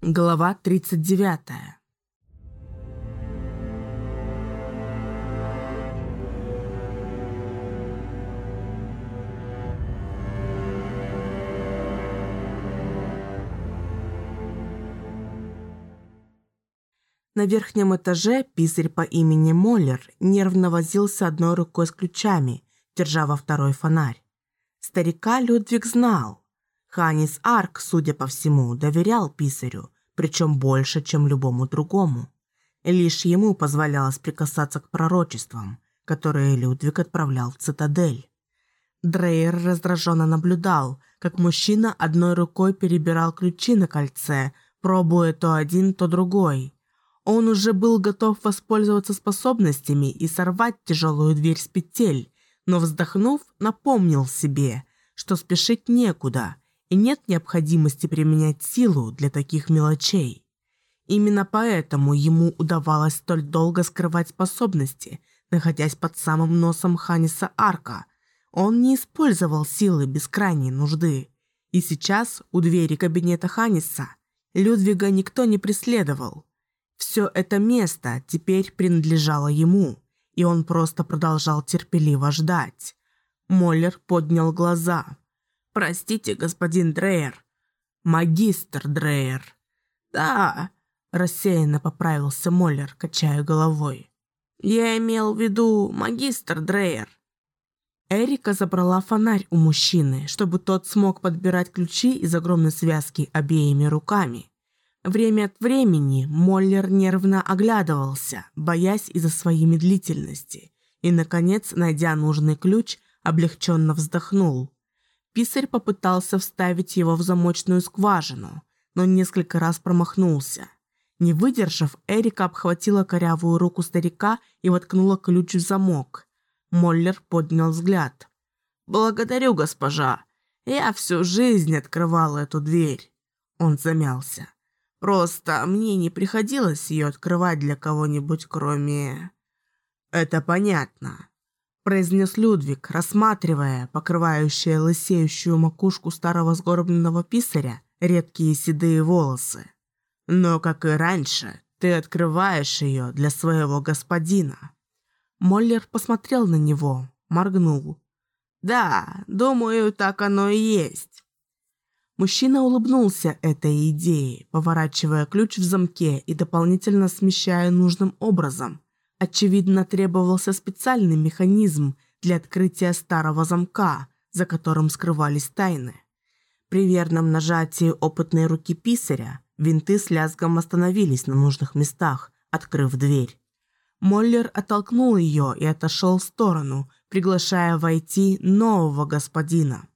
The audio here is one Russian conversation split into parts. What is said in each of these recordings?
Глава 39. На верхнем этаже писарь по имени Моллер нервно возился одной рукой с ключами, держа во второй фонарь. Старика Людвиг знал. Ханнис Арк, судя по всему, доверял писарю, причем больше, чем любому другому. Лишь ему позволялось прикасаться к пророчествам, которые Людвиг отправлял в цитадель. Дрейер раздраженно наблюдал, как мужчина одной рукой перебирал ключи на кольце, пробуя то один, то другой. Он уже был готов воспользоваться способностями и сорвать тяжелую дверь с петель, но, вздохнув, напомнил себе, что спешить некуда и нет необходимости применять силу для таких мелочей. Именно поэтому ему удавалось столь долго скрывать способности, находясь под самым носом Ханниса Арка. Он не использовал силы без крайней нужды. И сейчас у двери кабинета Ханниса Людвига никто не преследовал. Все это место теперь принадлежало ему, и он просто продолжал терпеливо ждать. Моллер поднял глаза. «Простите, господин Дрейер». «Магистр Дрейер». «Да», – рассеянно поправился Моллер, качая головой. «Я имел в виду магистр Дрейер». Эрика забрала фонарь у мужчины, чтобы тот смог подбирать ключи из огромной связки обеими руками. Время от времени Моллер нервно оглядывался, боясь из-за своей медлительности, и, наконец, найдя нужный ключ, облегченно вздохнул. Писарь попытался вставить его в замочную скважину, но несколько раз промахнулся. Не выдержав, Эрика обхватила корявую руку старика и воткнула ключ в замок. Моллер поднял взгляд. «Благодарю, госпожа. Я всю жизнь открывал эту дверь». Он замялся. «Просто мне не приходилось ее открывать для кого-нибудь, кроме...» «Это понятно», – произнес Людвиг, рассматривая покрывающие лысеющую макушку старого сгорбленного писаря редкие седые волосы. «Но, как и раньше, ты открываешь ее для своего господина». Моллер посмотрел на него, моргнул. «Да, думаю, так оно и есть». Мужчина улыбнулся этой идее, поворачивая ключ в замке и дополнительно смещая нужным образом. Очевидно, требовался специальный механизм для открытия старого замка, за которым скрывались тайны. При верном нажатии опытной руки писаря винты с лязгом остановились на нужных местах, открыв дверь. Моллер оттолкнул ее и отошел в сторону, приглашая войти нового господина.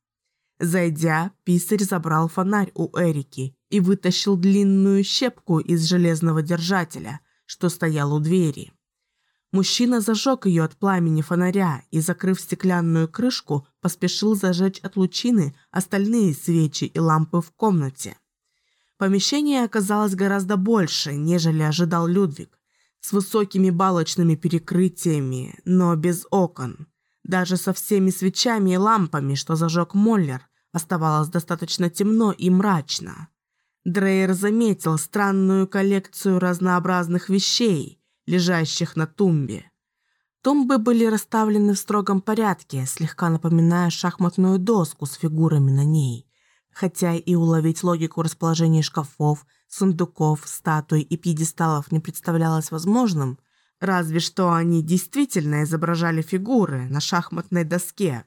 Зайдя, писарь забрал фонарь у Эрики и вытащил длинную щепку из железного держателя, что стоял у двери. Мужчина зажег ее от пламени фонаря и, закрыв стеклянную крышку, поспешил зажечь от лучины остальные свечи и лампы в комнате. Помещение оказалось гораздо больше, нежели ожидал Людвиг, с высокими балочными перекрытиями, но без окон. Даже со всеми свечами и лампами, что зажег Моллер, оставалось достаточно темно и мрачно. Дрейер заметил странную коллекцию разнообразных вещей, лежащих на тумбе. Тумбы были расставлены в строгом порядке, слегка напоминая шахматную доску с фигурами на ней. Хотя и уловить логику расположения шкафов, сундуков, статуй и пьедесталов не представлялось возможным, разве что они действительно изображали фигуры на шахматной доске.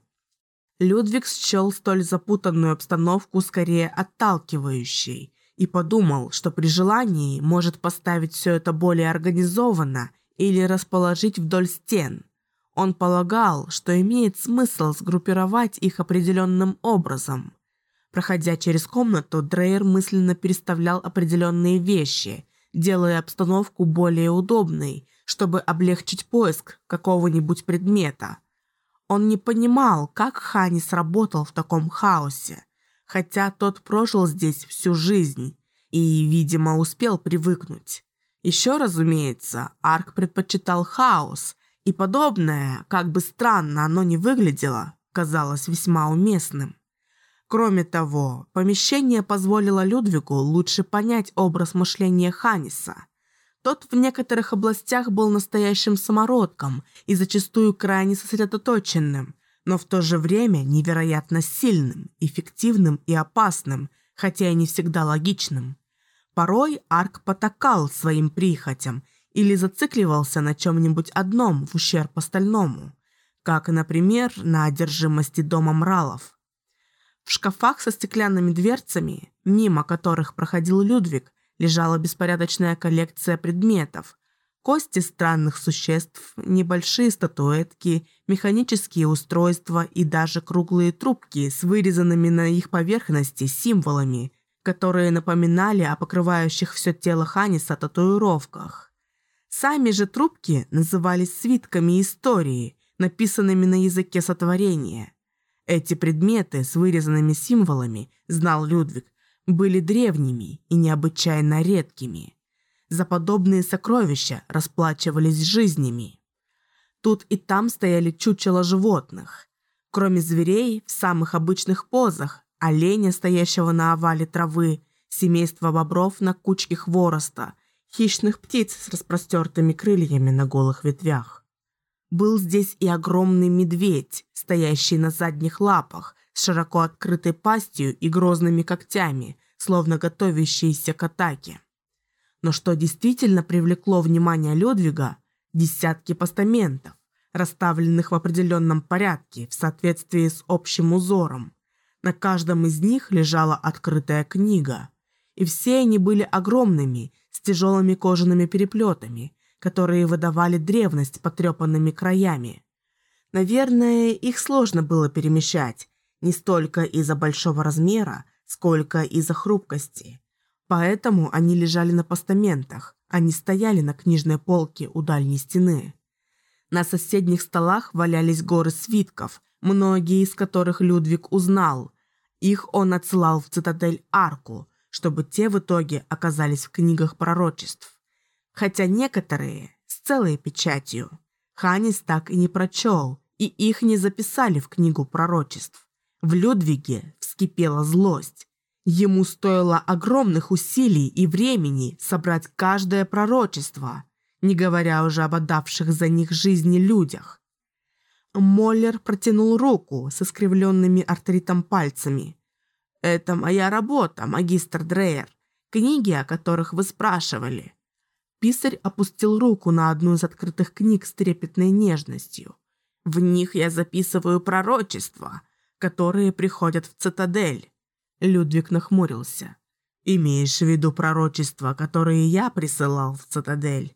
Людвиг счел столь запутанную обстановку скорее отталкивающей и подумал, что при желании может поставить все это более организованно или расположить вдоль стен. Он полагал, что имеет смысл сгруппировать их определенным образом. Проходя через комнату, Дрейер мысленно переставлял определенные вещи, делая обстановку более удобной, чтобы облегчить поиск какого-нибудь предмета. Он не понимал, как Ханнис работал в таком хаосе, хотя тот прожил здесь всю жизнь и, видимо, успел привыкнуть. Еще, разумеется, Арк предпочитал хаос, и подобное, как бы странно оно ни выглядело, казалось весьма уместным. Кроме того, помещение позволило Людвигу лучше понять образ мышления Ханниса. Тот в некоторых областях был настоящим самородком и зачастую крайне сосредоточенным, но в то же время невероятно сильным, эффективным и опасным, хотя и не всегда логичным. Порой Арк потакал своим прихотям или зацикливался на чем-нибудь одном в ущерб остальному, как, например, на одержимости домом Ралов. В шкафах со стеклянными дверцами, мимо которых проходил Людвиг, лежала беспорядочная коллекция предметов: кости странных существ, небольшие статуэтки, механические устройства и даже круглые трубки с вырезанными на их поверхности символами, которые напоминали о покрывающих все тело Ханниса татуировках. Сами же трубки назывались свитками истории, написанными на языке сотворения. Эти предметы с вырезанными символами, знал Людвиг, были древними и необычайно редкими. За подобные сокровища расплачивались жизнями. Тут и там стояли чучела животных. Кроме зверей, в самых обычных позах: оленя, стоящего на овале травы, семейство бобров на кучке хвороста, хищных птиц с распростертыми крыльями на голых ветвях. Был здесь и огромный медведь, стоящий на задних лапах, с широко открытой пастью и грозными когтями, словно готовящийся к атаке. Но что действительно привлекло внимание Людвига – десятки постаментов, расставленных в определенном порядке в соответствии с общим узором. На каждом из них лежала открытая книга, и все они были огромными, с тяжелыми кожаными переплетами, которые выдавали древность потрепанными краями. Наверное, их сложно было перемещать, не столько из-за большого размера, сколько из-за хрупкости. Поэтому они лежали на постаментах, а не стояли на книжной полке у дальней стены. На соседних столах валялись горы свитков, многие из которых Людвиг узнал. Их он отсылал в цитадель Арку, чтобы те в итоге оказались в книгах пророчеств. Хотя некоторые с целой печатью Ханнис так и не прочел, и их не записали в книгу пророчеств. В Людвиге вскипела злость. Ему стоило огромных усилий и времени собрать каждое пророчество, не говоря уже об отдавших за них жизни людях. Моллер протянул руку с искривленными артритом пальцами. «Это моя работа, магистр Дрейер, книги, о которых вы спрашивали». Писарь опустил руку на одну из открытых книг с трепетной нежностью. «В них я записываю пророчества, которые приходят в цитадель». Людвиг нахмурился. «Имеешь в виду пророчества, которые я присылал в цитадель?»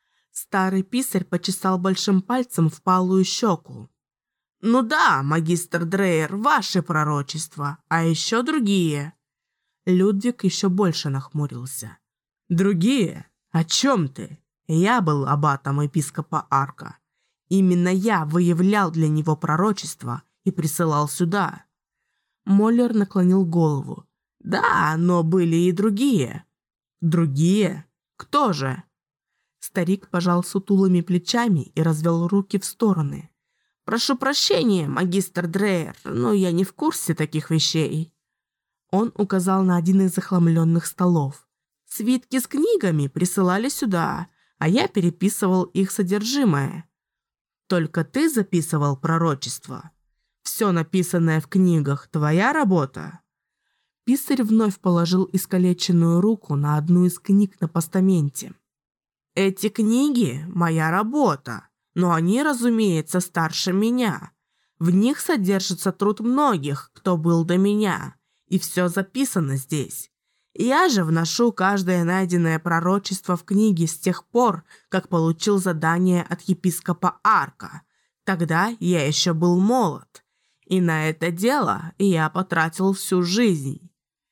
Старый писарь почесал большим пальцем впалую щеку. «Ну да, магистр Дрейер, ваши пророчества, а еще другие». Людвиг еще больше нахмурился. «Другие? О чем ты? Я был аббатом епископа Арка. Именно я выявлял для него пророчества и присылал сюда». Моллер наклонил голову. «Да, но были и другие». «Другие? Кто же?» Старик пожал сутулыми плечами и развел руки в стороны. «Прошу прощения, магистр Дрейер, но я не в курсе таких вещей». Он указал на один из захламленных столов. «Свитки с книгами присылали сюда, а я переписывал их содержимое». «Только ты записывал пророчество? Все написанное в книгах – твоя работа?» Писарь вновь положил искалеченную руку на одну из книг на постаменте. «Эти книги – моя работа, но они, разумеется, старше меня. В них содержится труд многих, кто был до меня, и все записано здесь. Я же вношу каждое найденное пророчество в книги с тех пор, как получил задание от епископа Арка. Тогда я еще был молод, и на это дело я потратил всю жизнь».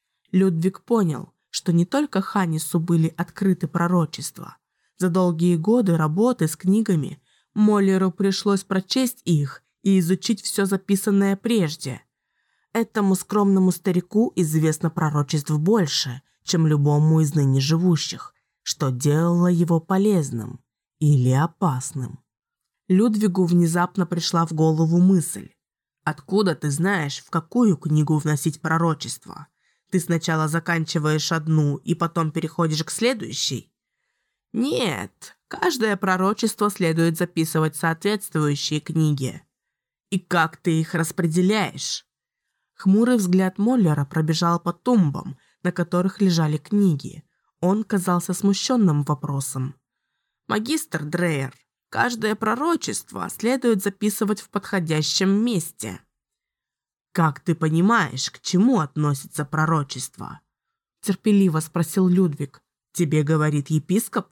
Людвиг понял, что не только Ханнису были открыты пророчества. За долгие годы работы с книгами Моллеру пришлось прочесть их и изучить все записанное прежде. Этому скромному старику известно пророчеств больше, чем любому из ныне живущих, что делало его полезным или опасным. Людвигу внезапно пришла в голову мысль. Откуда ты знаешь, в какую книгу вносить пророчество? Ты сначала заканчиваешь одну и потом переходишь к следующей? Нет, каждое пророчество следует записывать в соответствующие книги. И как ты их распределяешь? Хмурый взгляд Моллера пробежал по тумбам, на которых лежали книги. Он казался смущенным вопросом. «Магистр Дрейер, каждое пророчество следует записывать в подходящем месте». «Как ты понимаешь, к чему относится пророчество?» терпеливо спросил Людвиг. «Тебе говорит епископ?»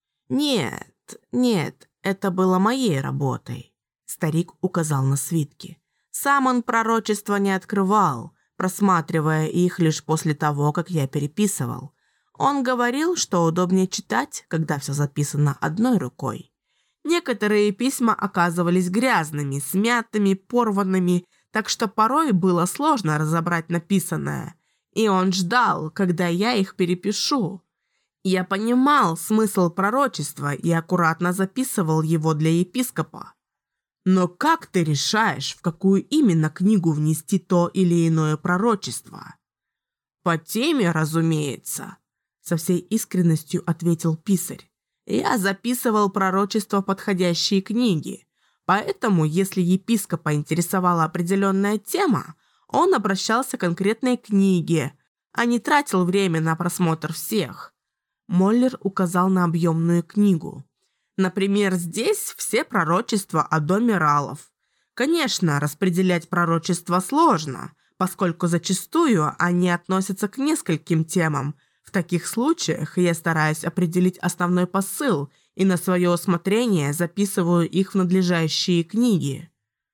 «Нет, это было моей работой», – старик указал на свитки. «Сам он пророчества не открывал, просматривая их лишь после того, как я переписывал. Он говорил, что удобнее читать, когда все записано одной рукой. Некоторые письма оказывались грязными, смятыми, порванными, так что порой было сложно разобрать написанное, и он ждал, когда я их перепишу. Я понимал смысл пророчества и аккуратно записывал его для епископа. Но как ты решаешь, в какую именно книгу внести то или иное пророчество? По теме, разумеется, со всей искренностью ответил писарь. Я записывал пророчества в подходящие книги, поэтому, если епископа интересовала определенная тема, он обращался к конкретной книге, а не тратил время на просмотр всех. Моллер указал на объемную книгу. Например, здесь все пророчества о доме Ралов. Конечно, распределять пророчества сложно, поскольку зачастую они относятся к нескольким темам. В таких случаях я стараюсь определить основной посыл и на свое усмотрение записываю их в надлежащие книги.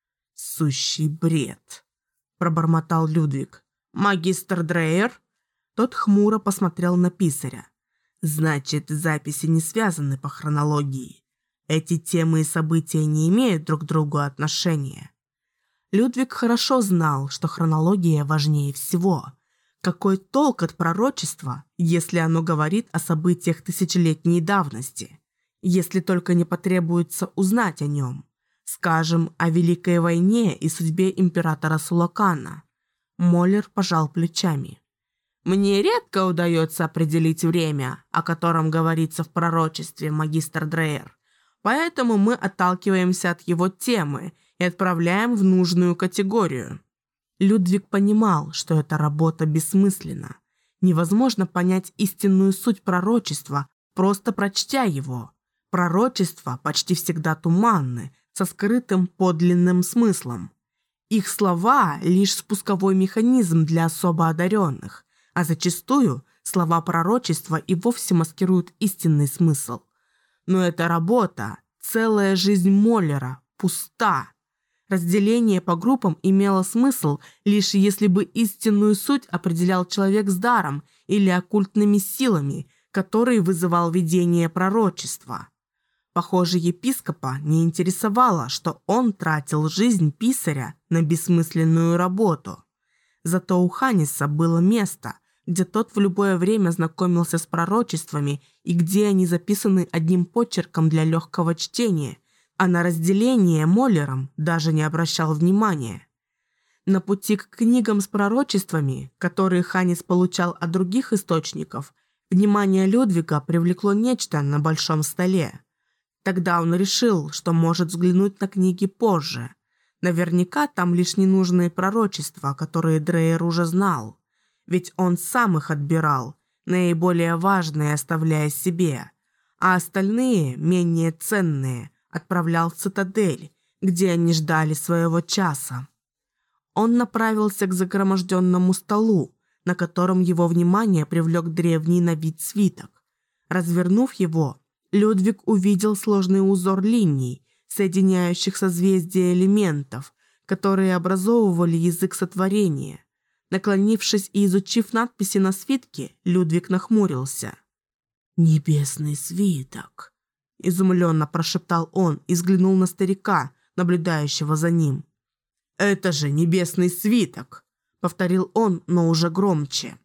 «Сущий бред», – пробормотал Людвиг. «Магистр Дрейер?» Тот хмуро посмотрел на писаря. «Значит, записи не связаны по хронологии. Эти темы и события не имеют друг к другу отношения». Людвиг хорошо знал, что хронология важнее всего. Какой толк от пророчества, если оно говорит о событиях тысячелетней давности? Если только не потребуется узнать о нем. Скажем, о Великой войне и судьбе императора Сулакана. Моллер пожал плечами. «Мне редко удается определить время, о котором говорится в пророчестве, магистр Дрейер. Поэтому мы отталкиваемся от его темы и отправляем в нужную категорию». Людвиг понимал, что эта работа бессмысленна. Невозможно понять истинную суть пророчества, просто прочтя его. Пророчества почти всегда туманны, со скрытым подлинным смыслом. Их слова – лишь спусковой механизм для особо одаренных, а зачастую слова пророчества и вовсе маскируют истинный смысл. Но эта работа, целая жизнь Моллера, пуста. Разделение по группам имело смысл, лишь если бы истинную суть определял человек с даром или оккультными силами, который вызывал видение пророчества. Похоже, епископа не интересовало, что он тратил жизнь писаря на бессмысленную работу. Зато у Ханиса было место, где тот в любое время знакомился с пророчествами и где они записаны одним почерком для легкого чтения, а на разделение Моллером даже не обращал внимания. На пути к книгам с пророчествами, которые Ханис получал от других источников, внимание Людвига привлекло нечто на большом столе. Тогда он решил, что может взглянуть на книги позже. Наверняка там лишь ненужные пророчества, которые Дрейер уже знал. Ведь он сам их отбирал, наиболее важные оставляя себе, а остальные, менее ценные, отправлял в цитадель, где они ждали своего часа. Он направился к загроможденному столу, на котором его внимание привлек древний на вид свиток. Развернув его, Людвиг увидел сложный узор линий, соединяющих созвездия элементов, которые образовывали язык сотворения. Наклонившись и изучив надписи на свитке, Людвиг нахмурился. «Небесный свиток», – изумленно прошептал он и взглянул на старика, наблюдающего за ним. «Это же небесный свиток», – повторил он, но уже громче.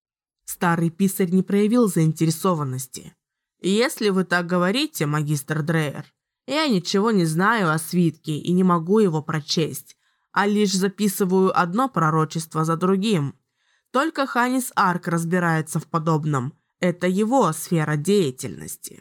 Старый писарь не проявил заинтересованности. «Если вы так говорите, магистр Дрейер, я ничего не знаю о свитке и не могу его прочесть. а лишь записываю одно пророчество за другим. Только Ханис Арк разбирается в подобном. Это его сфера деятельности».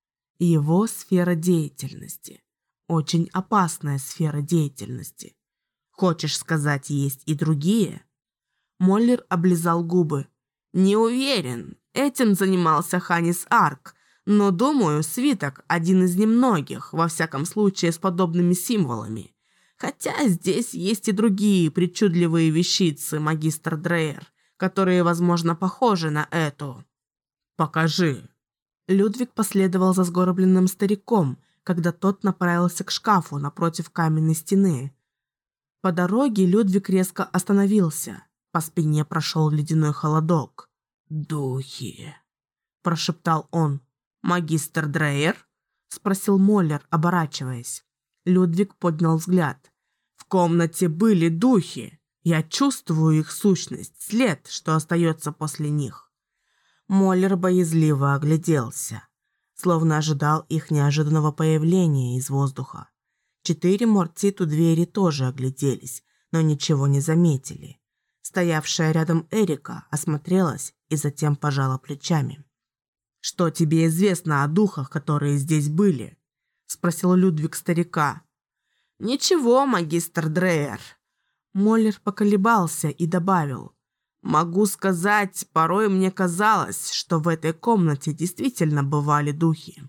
Его сфера деятельности. Очень опасная сфера деятельности. Хочешь сказать, есть и другие? Моллер облизал губы. «Не уверен. Этим занимался Ханис Арк. Но, думаю, свиток – один из немногих, во всяком случае, с подобными символами. Хотя здесь есть и другие причудливые вещицы, магистр Дрейер, которые, возможно, похожи на эту». «Покажи». Людвиг последовал за сгорбленным стариком, когда тот направился к шкафу напротив каменной стены. По дороге Людвиг резко остановился. По спине прошел ледяной холодок. «Духи», – прошептал он. «Магистр Дрейер?» – спросил Моллер, оборачиваясь. Людвиг поднял взгляд. «В комнате были духи. Я чувствую их сущность, след, что остается после них». Моллер боязливо огляделся, словно ожидал их неожиданного появления из воздуха. 4 Мортит у двери тоже огляделись, но ничего не заметили. Стоявшая рядом Эрика осмотрелась и затем пожала плечами. «Что тебе известно о духах, которые здесь были?» – спросил Людвиг старика. «Ничего, магистр Дрейер». Моллер поколебался и добавил. «Могу сказать, порой мне казалось, что в этой комнате действительно бывали духи».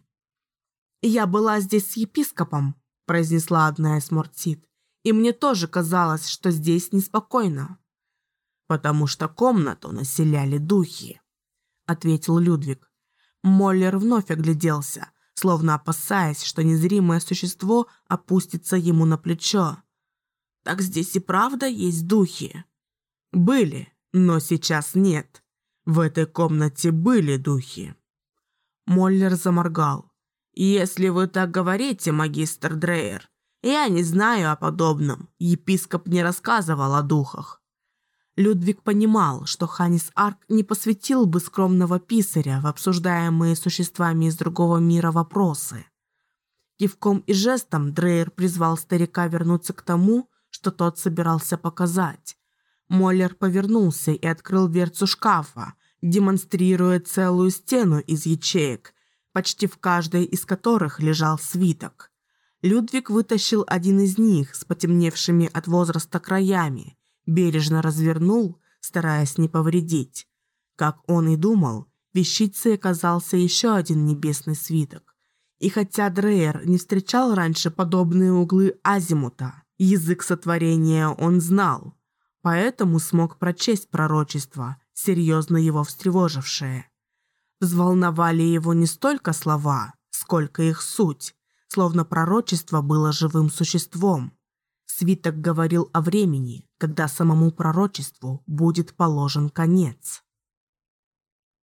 «Я была здесь с епископом», – произнесла одна из Мортит, «и мне тоже казалось, что здесь неспокойно». «Потому что комнату населяли духи», – ответил Людвиг. Моллер вновь огляделся, словно опасаясь, что незримое существо опустится ему на плечо. «Так здесь и правда есть духи?» «Были, но сейчас нет. В этой комнате были духи». Моллер заморгал. «Если вы так говорите, магистр Дрейер, я не знаю о подобном. Епископ не рассказывал о духах». Людвиг понимал, что Ханис Арк не посвятил бы скромного писаря в обсуждаемые существами из другого мира вопросы. Кивком и жестом Дрейер призвал старика вернуться к тому, что тот собирался показать. Моллер повернулся и открыл дверцу шкафа, демонстрируя целую стену из ячеек, почти в каждой из которых лежал свиток. Людвиг вытащил один из них с потемневшими от возраста краями, бережно развернул, стараясь не повредить. Как он и думал, вещицей оказался еще один небесный свиток. И хотя Дрейер не встречал раньше подобные углы азимута, язык сотворения он знал, поэтому смог прочесть пророчество, серьезно его встревожившее. Взволновали его не столько слова, сколько их суть, словно пророчество было живым существом. Свиток говорил о времени, когда самому пророчеству будет положен конец.